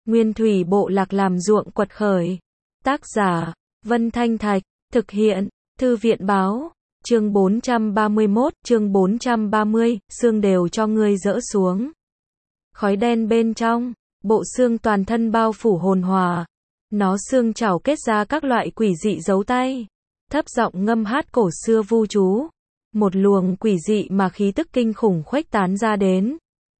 Nguyên thủy bộ lạc làm ruộng quật khởi. Tác giả, Vân Thanh Thạch, thực hiện, Thư viện báo, chương 431, chương 430, xương đều cho ngươi dỡ xuống. Khói đen bên trong, bộ xương toàn thân bao phủ hồn hòa. Nó xương chảo kết ra các loại quỷ dị dấu tay. Thấp giọng ngâm hát cổ xưa vu chú. Một luồng quỷ dị mà khí tức kinh khủng khuếch tán ra đến.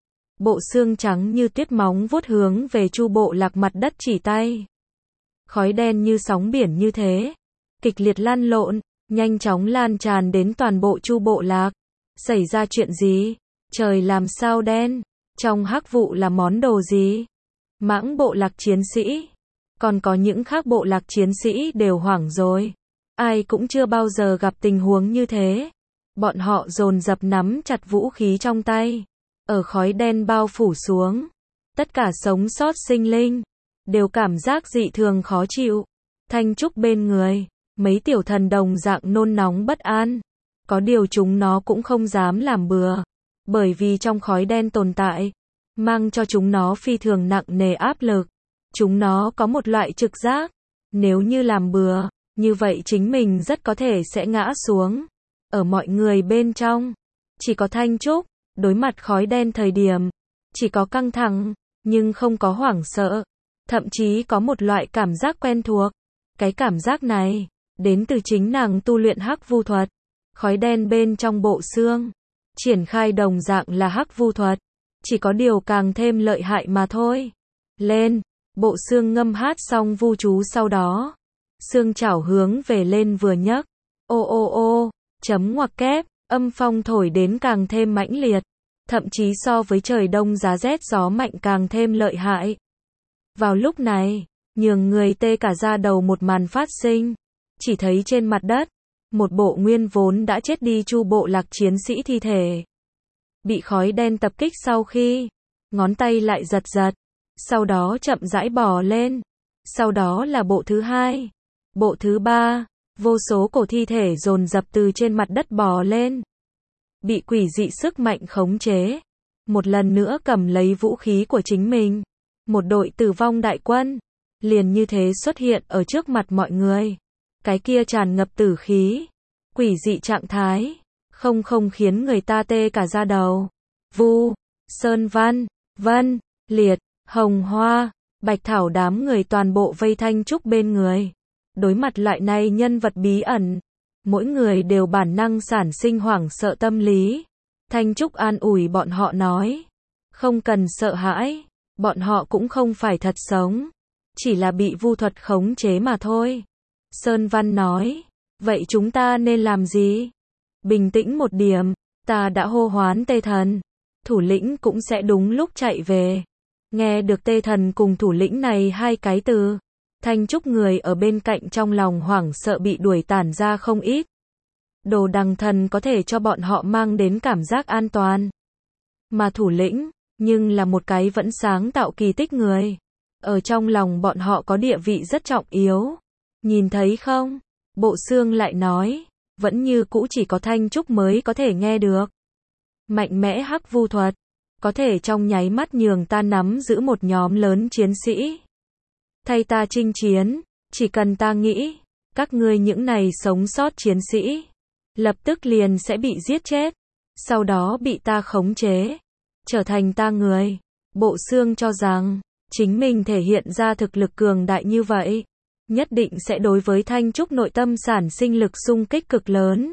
Bộ xương trắng như tuyết móng vuốt hướng về Chu bộ lạc mặt đất chỉ tay. Khói đen như sóng biển như thế, kịch liệt lăn lộn, nhanh chóng lan tràn đến toàn bộ Chu bộ lạc. Xảy ra chuyện gì? Trời làm sao đen? Trong hắc vụ là món đồ gì? Mãng bộ lạc chiến sĩ, còn có những khác bộ lạc chiến sĩ đều hoảng rồi. Ai cũng chưa bao giờ gặp tình huống như thế. Bọn họ dồn dập nắm chặt vũ khí trong tay. Ở khói đen bao phủ xuống, tất cả sống sót sinh linh đều cảm giác dị thường khó chịu. Thanh Trúc bên người, mấy tiểu thần đồng dạng nôn nóng bất an. Có điều chúng nó cũng không dám làm bừa, bởi vì trong khói đen tồn tại, mang cho chúng nó phi thường nặng nề áp lực. Chúng nó có một loại trực giác, nếu như làm bừa, như vậy chính mình rất có thể sẽ ngã xuống. Ở mọi người bên trong, chỉ có Thanh Trúc, đối mặt khói đen thời điểm, chỉ có căng thẳng, nhưng không có hoảng sợ. Thậm chí có một loại cảm giác quen thuộc. Cái cảm giác này, đến từ chính nàng tu luyện hắc vu thuật. Khói đen bên trong bộ xương, triển khai đồng dạng là hắc vu thuật. Chỉ có điều càng thêm lợi hại mà thôi. Lên, bộ xương ngâm hát xong vu chú sau đó. Xương chảo hướng về lên vừa nhấc. Ô ô ô, chấm ngoặc kép, âm phong thổi đến càng thêm mãnh liệt. Thậm chí so với trời đông giá rét gió mạnh càng thêm lợi hại. Vào lúc này, nhường người tê cả da đầu một màn phát sinh. Chỉ thấy trên mặt đất, một bộ nguyên vốn đã chết đi Chu bộ lạc chiến sĩ thi thể. Bị khói đen tập kích sau khi, ngón tay lại giật giật, sau đó chậm rãi bò lên. Sau đó là bộ thứ hai, bộ thứ ba, vô số cổ thi thể dồn dập từ trên mặt đất bò lên. Bị quỷ dị sức mạnh khống chế, một lần nữa cầm lấy vũ khí của chính mình. Một đội tử vong đại quân, liền như thế xuất hiện ở trước mặt mọi người. Cái kia tràn ngập tử khí, quỷ dị trạng thái, không khiến người ta tê cả da đầu. Vu, Sơn Văn, Vân, Liệt, Hồng Hoa, Bạch Thảo đám người toàn bộ vây Thanh Trúc bên người. Đối mặt loại này nhân vật bí ẩn, mỗi người đều bản năng sản sinh hoảng sợ tâm lý. Thanh Trúc an ủi bọn họ nói, không cần sợ hãi, bọn họ cũng không phải thật sống, chỉ là bị vu thuật khống chế mà thôi. Sơn Văn nói, vậy chúng ta nên làm gì? Bình tĩnh một điểm, ta đã hô hoán Tê Thần, thủ lĩnh cũng sẽ đúng lúc chạy về. Nghe được Tê Thần cùng thủ lĩnh này hai cái từ, Thanh Trúc người ở bên cạnh trong lòng hoảng sợ bị đuổi tản ra không ít. Đồ đằng thần có thể cho bọn họ mang đến cảm giác an toàn. Mà thủ lĩnh, nhưng là một cái vẫn sáng tạo kỳ tích người. Ở trong lòng bọn họ có địa vị rất trọng yếu. Nhìn thấy không? Bộ xương lại nói, vẫn như cũ chỉ có Thanh Trúc mới có thể nghe được. Mạnh mẽ hắc vu thuật, có thể trong nháy mắt nhường ta nắm giữ một nhóm lớn chiến sĩ. Thay ta chinh chiến, chỉ cần ta nghĩ, các ngươi những này sống sót chiến sĩ, lập tức liền sẽ bị giết chết, sau đó bị ta khống chế, trở thành ta người. Bộ xương cho rằng, chính mình thể hiện ra thực lực cường đại như vậy, nhất định sẽ đối với Thanh Trúc nội tâm sản sinh lực xung kích cực lớn.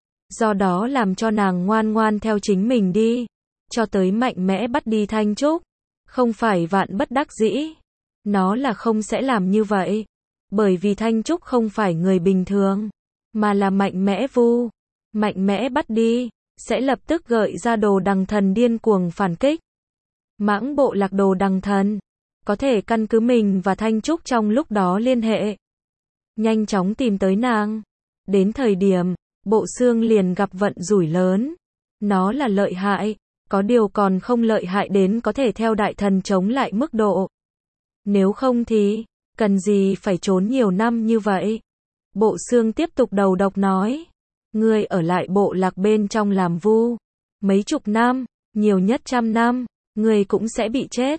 Do đó làm cho nàng ngoan ngoan theo chính mình đi, cho tới mạnh mẽ bắt đi Thanh Trúc. Không phải vạn bất đắc dĩ, nó là không sẽ làm như vậy, bởi vì Thanh Trúc không phải người bình thường, mà là mạnh mẽ vu. Mạnh mẽ bắt đi, sẽ lập tức gợi ra đồ đằng thần điên cuồng phản kích. Mãng bộ lạc đồ đằng thần, có thể căn cứ mình và Thanh Trúc trong lúc đó liên hệ, nhanh chóng tìm tới nàng. Đến thời điểm, bộ xương liền gặp vận rủi lớn. Nó là lợi hại, có điều còn không lợi hại đến có thể theo đại thần chống lại mức độ. Nếu không thì, cần gì phải trốn nhiều năm như vậy? Bộ xương tiếp tục đầu độc nói, ngươi ở lại bộ lạc bên trong làm vu, mấy chục năm, nhiều nhất 100 năm, ngươi cũng sẽ bị chết.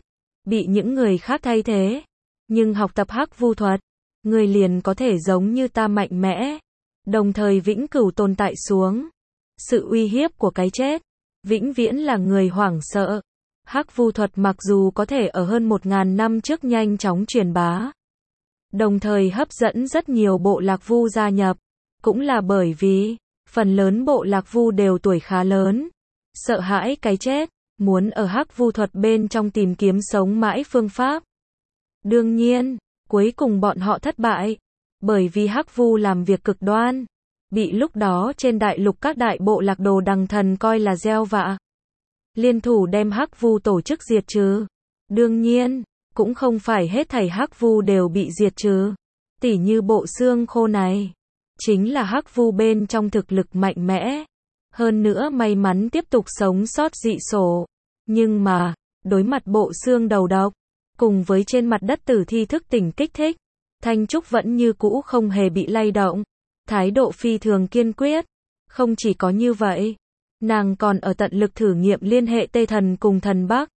bị những người khác thay thế. Nhưng học tập hắc vu thuật, người liền có thể giống như ta mạnh mẽ, đồng thời vĩnh cửu tồn tại xuống. Sự uy hiếp của cái chết, vĩnh viễn là người hoảng sợ. Hắc vu thuật mặc dù có thể ở hơn 1000 năm trước nhanh chóng truyền bá, đồng thời hấp dẫn rất nhiều bộ lạc vu gia nhập, cũng là bởi vì phần lớn bộ lạc vu đều tuổi khá lớn, sợ hãi cái chết, muốn ở hắc vu thuật bên trong tìm kiếm sống mãi phương pháp. Đương nhiên, cuối cùng bọn họ thất bại, bởi vì hắc vu làm việc cực đoan, bị lúc đó trên đại lục các đại bộ lạc đồ đằng thần coi là gieo vạ. Liên thủ đem hắc vu tổ chức diệt trừ. Đương nhiên, cũng không phải hết thảy hắc vu đều bị diệt trừ. Tỉ như bộ xương khô này, chính là hắc vu bên trong thực lực mạnh mẽ. Hơn nữa may mắn tiếp tục sống sót dị sổ. Nhưng mà, đối mặt bộ xương đầu độc, cùng với trên mặt đất tử thi thức tỉnh kích thích, Thanh Trúc vẫn như cũ không hề bị lay động. Thái độ phi thường kiên quyết. Không chỉ có như vậy, nàng còn ở tận lực thử nghiệm liên hệ Tê Thần cùng thần Bắc.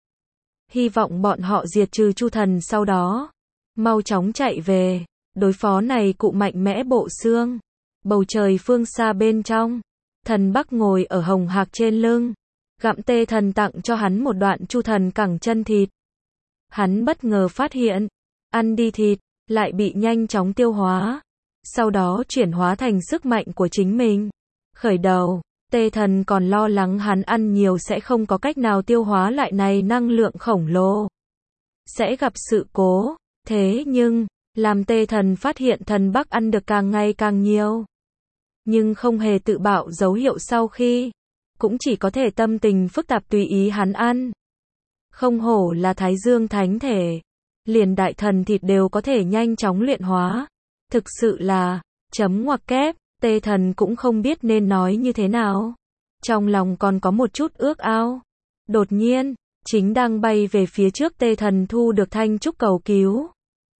Hy vọng bọn họ diệt trừ Chu Thần sau đó, mau chóng chạy về, đối phó này cụ mạnh mẽ bộ xương. Bầu trời phương xa bên trong, thần Bắc ngồi ở hồng hạc trên lưng, gặm Tê Thần tặng cho hắn một đoạn Chu Thần cẳng chân thịt. Hắn bất ngờ phát hiện, ăn đi thịt, lại bị nhanh chóng tiêu hóa. Sau đó chuyển hóa thành sức mạnh của chính mình. Khởi đầu, Tê Thần còn lo lắng hắn ăn nhiều sẽ không có cách nào tiêu hóa lại này năng lượng khổng lồ, sẽ gặp sự cố. Thế nhưng, làm Tê Thần phát hiện thần Bắc ăn được càng ngày càng nhiều, nhưng không hề tự bạo dấu hiệu sau khi, cũng chỉ có thể tâm tình phức tạp tùy ý hắn ăn. Không hổ là Thái Dương Thánh Thể, liền đại thần thịt đều có thể nhanh chóng luyện hóa. Thực sự là, chấm ngoặc kép, Tê Thần cũng không biết nên nói như thế nào. Trong lòng còn có một chút ước ao. Đột nhiên, chính đang bay về phía trước Tê Thần thu được Thanh Trúc cầu cứu.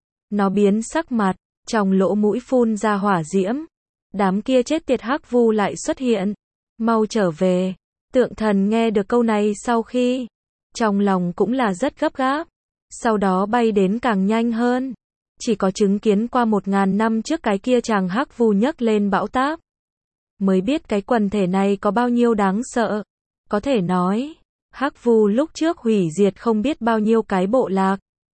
Nó biến sắc mặt, trong lỗ mũi phun ra hỏa diễm. Đám kia chết tiệt hắc vu lại xuất hiện. Mau trở về. Tượng Thần nghe được câu này sau khi, trong lòng cũng là rất gấp gáp. Sau đó bay đến càng nhanh hơn. Chỉ có chứng kiến qua 1000 năm trước cái kia chàng hắc vu nhấc lên bão táp, mới biết cái quần thể này có bao nhiêu đáng sợ. Có thể nói, hắc vu lúc trước hủy diệt không biết bao nhiêu cái bộ lạc.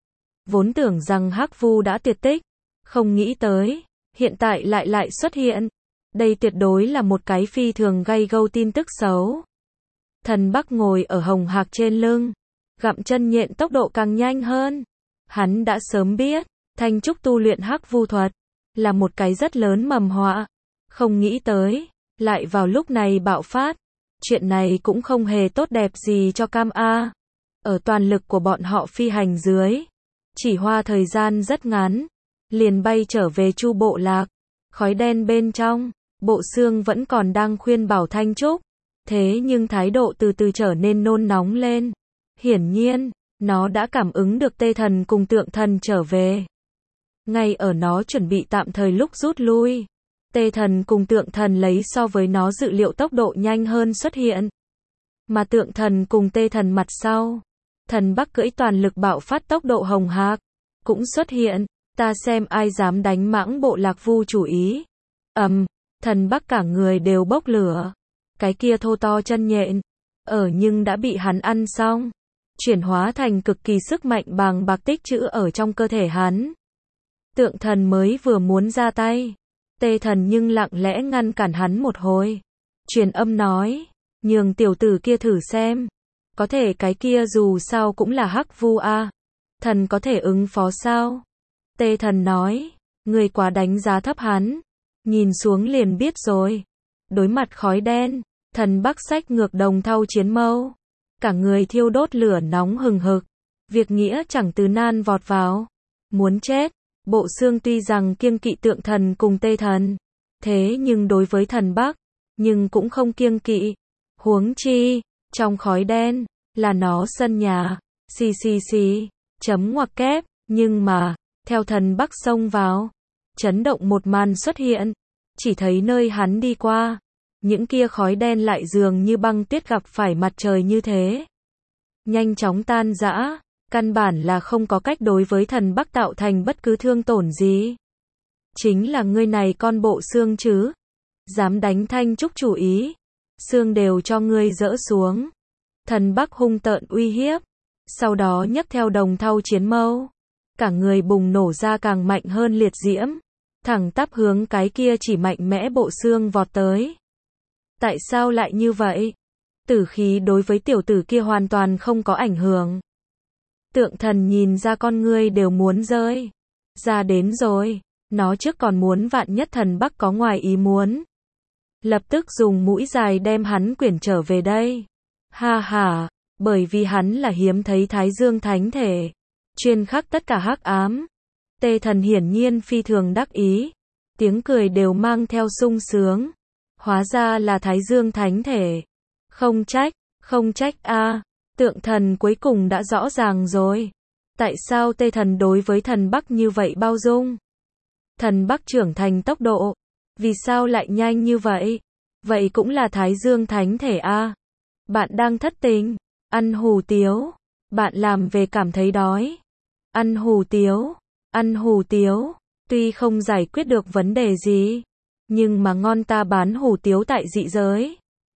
Vốn tưởng rằng hắc vu đã tuyệt tích, không nghĩ tới, hiện tại lại xuất hiện. Đây tuyệt đối là một cái phi thường gay gâu tin tức xấu. Thần Bắc ngồi ở hồng hạc trên lưng, gặm chân nhện tốc độ càng nhanh hơn. Hắn đã sớm biết, Thanh Trúc tu luyện hắc vu thuật, là một cái rất lớn mầm họa. Không nghĩ tới, lại vào lúc này bạo phát. Chuyện này cũng không hề tốt đẹp gì cho Cam A. Ở toàn lực của bọn họ phi hành dưới, chỉ hoa thời gian rất ngắn, liền bay trở về Chu bộ lạc. Khói đen bên trong, bộ xương vẫn còn đang khuyên bảo Thanh Trúc. Thế nhưng thái độ từ từ trở nên nôn nóng lên. Hiển nhiên, nó đã cảm ứng được Tê Thần cùng Tượng Thần trở về. Ngay ở nó chuẩn bị tạm thời lúc rút lui, Tê Thần cùng Tượng Thần lấy so với nó dự liệu tốc độ nhanh hơn xuất hiện. Mà Tượng Thần cùng Tê Thần mặt sau, thần Bắc cưỡi toàn lực bạo phát tốc độ hồng hạc, cũng xuất hiện. Ta xem ai dám đánh mãng bộ lạc vu chủ ý. Thần Bắc cả người đều bốc lửa. Cái kia thô to chân nhện, nhưng đã bị hắn ăn xong, chuyển hóa thành cực kỳ sức mạnh bàng bạc tích trữ ở trong cơ thể hắn. Tượng Thần mới vừa muốn ra tay, Tê Thần nhưng lặng lẽ ngăn cản hắn một hồi. Truyền âm nói, nhường tiểu tử kia thử xem. Có thể cái kia dù sao cũng là hắc vu a. Thần có thể ứng phó sao? Tê Thần nói, người quá đánh giá thấp hắn. Nhìn xuống liền biết rồi. Đối mặt khói đen, thần Bắc xách ngược đồng thau chiến mâu. Cả người thiêu đốt lửa nóng hừng hực. Việc nghĩa chẳng từ nan vọt vào. Muốn chết. Bộ xương tuy rằng kiêng kỵ Tượng Thần cùng Tê Thần, thế nhưng đối với thần Bắc, nhưng cũng không kiêng kỵ. Huống chi, trong khói đen, là nó sân nhà. Xì. Chấm ngoặc kép. Nhưng mà, theo thần Bắc xông vào, chấn động một màn xuất hiện. Chỉ thấy nơi hắn đi qua, những kia khói đen lại dường như băng tuyết gặp phải mặt trời như thế. Nhanh chóng tan rã, căn bản là không có cách đối với thần Bắc tạo thành bất cứ thương tổn gì. Chính là ngươi này con bộ xương chứ, dám đánh Thanh Trúc chủ ý, xương đều cho ngươi dỡ xuống. Thần Bắc hung tợn uy hiếp, sau đó nhấc theo đồng thau chiến mâu, cả người bùng nổ ra càng mạnh hơn liệt diễm, thẳng tắp hướng cái kia chỉ mạnh mẽ bộ xương vọt tới. Tại sao lại như vậy? Tử khí đối với tiểu tử kia hoàn toàn không có ảnh hưởng. Tượng thần nhìn ra con ngươi đều muốn rơi ra đến rồi, nó trước còn muốn vạn nhất thần Bắc có ngoài ý muốn, lập tức dùng mũi dài đem hắn quyển trở về đây. Ha ha, bởi vì hắn là hiếm thấy Thái Dương thánh thể, chuyên khắc tất cả hắc ám. Tê thần hiển nhiên phi thường đắc ý, tiếng cười đều mang theo sung sướng. Hóa ra là Thái Dương thánh thể. Không trách a. Tượng thần cuối cùng đã rõ ràng rồi. Tại sao Tê thần đối với thần Bắc như vậy bao dung? Thần Bắc trưởng thành tốc độ, vì sao lại nhanh như vậy? Vậy cũng là Thái Dương thánh thể a. Bạn đang thất tình, ăn hủ tiếu, bạn làm về cảm thấy đói. Ăn hủ tiếu, tuy không giải quyết được vấn đề gì, nhưng mà ngon ta bán hủ tiếu tại dị giới.